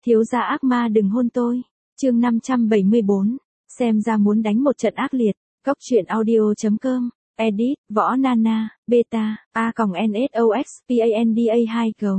Thiếu gia ác ma đừng hôn tôi. Chương 574. Xem ra muốn đánh một trận ác liệt. Góc truyện audio.com. Edit, Võ Nana, Beta, A-NSOXPANDA 2 gấu.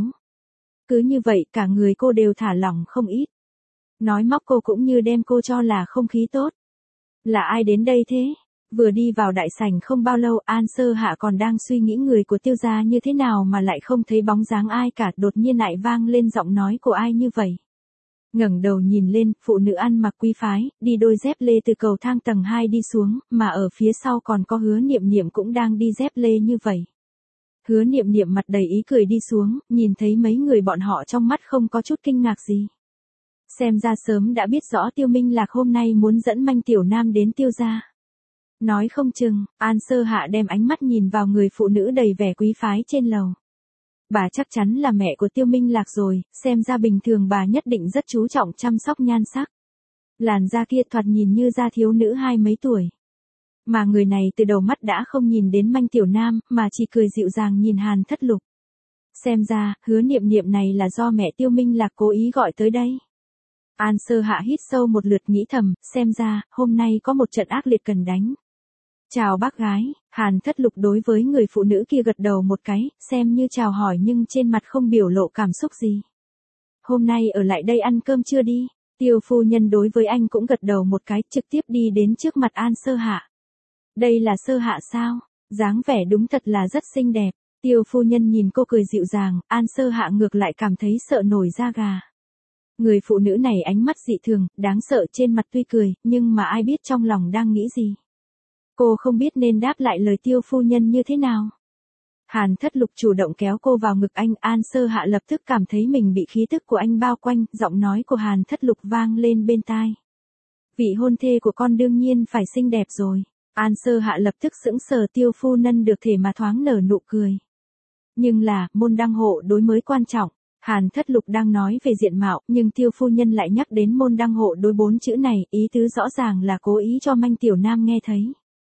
Cứ như vậy cả người cô đều thả lỏng không ít. Nói móc cô cũng như đem cô cho là không khí tốt. Là ai đến đây thế? Vừa đi vào đại sảnh không bao lâu An Sơ Hạ còn đang suy nghĩ người của Tiêu gia như thế nào mà lại không thấy bóng dáng ai cả, đột nhiên lại vang lên giọng nói của ai như vậy. Ngẩng đầu nhìn lên, phụ nữ ăn mặc quý phái, đi đôi dép lê từ cầu thang tầng 2 đi xuống, mà ở phía sau còn có Hứa Niệm Niệm cũng đang đi dép lê như vậy. Hứa Niệm Niệm mặt đầy ý cười đi xuống, nhìn thấy mấy người bọn họ trong mắt không có chút kinh ngạc gì. Xem ra sớm đã biết rõ Tiêu Minh Lạc hôm nay muốn dẫn Manh Tiểu Nam đến Tiêu gia. Nói không chừng, An Sơ Hạ đem ánh mắt nhìn vào người phụ nữ đầy vẻ quý phái trên lầu. Bà chắc chắn là mẹ của Tiêu Minh Lạc rồi, xem ra bình thường bà nhất định rất chú trọng chăm sóc nhan sắc. Làn da kia thoạt nhìn như da thiếu nữ 20 mấy tuổi. Mà người này từ đầu mắt đã không nhìn đến Manh Tiểu Nam, mà chỉ cười dịu dàng nhìn Hàn Thất Lục. Xem ra, Hứa Niệm Niệm này là do mẹ Tiêu Minh Lạc cố ý gọi tới đây. An Sơ Hạ hít sâu một lượt nghĩ thầm, xem ra, hôm nay có một trận ác liệt cần đánh. Chào bác gái, Hàn Thất Lục đối với người phụ nữ kia gật đầu một cái, xem như chào hỏi nhưng trên mặt không biểu lộ cảm xúc gì. Hôm nay ở lại đây ăn cơm chưa đi? Tiêu phu nhân đối với anh cũng gật đầu một cái, trực tiếp đi đến trước mặt An Sơ Hạ. Đây là Sơ Hạ sao? Dáng vẻ đúng thật là rất xinh đẹp. Tiêu phu nhân nhìn cô cười dịu dàng, An Sơ Hạ ngược lại cảm thấy sợ nổi da gà. Người phụ nữ này ánh mắt dị thường, đáng sợ, trên mặt tuy cười, nhưng mà ai biết trong lòng đang nghĩ gì. Cô không biết nên đáp lại lời Tiêu phu nhân như thế nào. Hàn Thất Lục chủ động kéo cô vào ngực anh, An Sơ Hạ lập tức cảm thấy mình bị khí tức của anh bao quanh, giọng nói của Hàn Thất Lục vang lên bên tai. Vị hôn thê của con đương nhiên phải xinh đẹp rồi. An Sơ Hạ lập tức sững sờ, Tiêu phu nhân được thể mà thoáng nở nụ cười. Nhưng là, môn đăng hộ đối mới quan trọng. Hàn Thất Lục đang nói về diện mạo, nhưng Tiêu phu nhân lại nhắc đến môn đăng hộ đối 4 chữ này, ý tứ rõ ràng là cố ý cho Manh Tiểu Nam nghe thấy.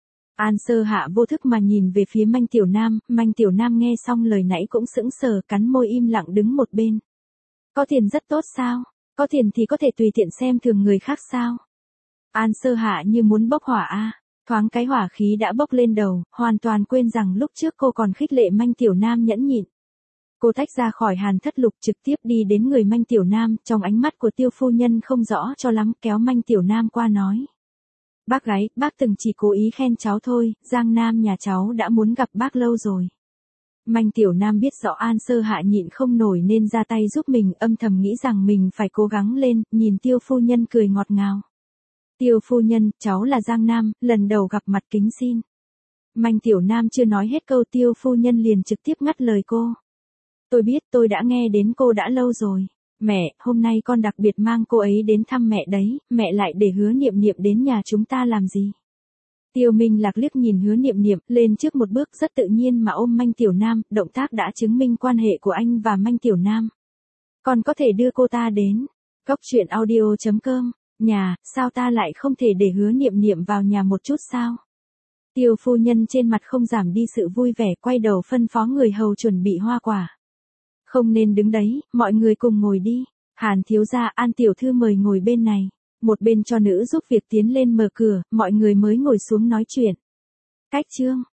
An Sơ Hạ vô thức mà nhìn về phía Manh Tiểu Nam nghe xong lời nãy cũng sững sờ, cắn môi im lặng đứng một bên. Có tiền rất tốt sao? Có tiền thì có thể tùy tiện xem thường người khác sao? An Sơ Hạ như muốn bốc hỏa a, thoáng cái hỏa khí đã bốc lên đầu, hoàn toàn quên rằng lúc trước cô còn khích lệ Manh Tiểu Nam nhẫn nhịn. Cô tách ra khỏi Hàn Thất Lục trực tiếp đi đến người Manh Tiểu Nam, trong ánh mắt của Tiêu phu nhân không rõ cho lắm, kéo Manh Tiểu Nam qua nói. Bác gái, bác từng chỉ cố ý khen cháu thôi, Giang Nam nhà cháu đã muốn gặp bác lâu rồi. Manh Tiểu Nam biết rõ An Sơ Hạ nhịn không nổi nên ra tay giúp mình, âm thầm nghĩ rằng mình phải cố gắng lên, nhìn Tiêu phu nhân cười ngọt ngào. Tiêu phu nhân, cháu là Giang Nam, lần đầu gặp mặt kính xin. Manh Tiểu Nam chưa nói hết câu Tiêu phu nhân liền trực tiếp ngắt lời cô. Tôi biết, tôi đã nghe đến cô đã lâu rồi. Mẹ, hôm nay con đặc biệt mang cô ấy đến thăm mẹ đấy, mẹ lại để Hứa Niệm Niệm đến nhà chúng ta làm gì? Tiêu Minh Lạc liếc nhìn Hứa Niệm Niệm, lên trước một bước rất tự nhiên mà ôm Manh Tiểu Nam, động tác đã chứng minh quan hệ của anh và Manh Tiểu Nam. Con có thể đưa cô ta đến. Góc truyện audio.com. Nhà, sao ta lại không thể để Hứa Niệm Niệm vào nhà một chút sao? Tiêu phu nhân trên mặt không giảm đi sự vui vẻ, quay đầu phân phó người hầu chuẩn bị hoa quả. Không nên đứng đấy, mọi người cùng ngồi đi. Hàn thiếu gia, An tiểu thư mời ngồi bên này. Một bên cho nữ giúp việc tiến lên mở cửa, mọi người mới ngồi xuống nói chuyện. Cách chương.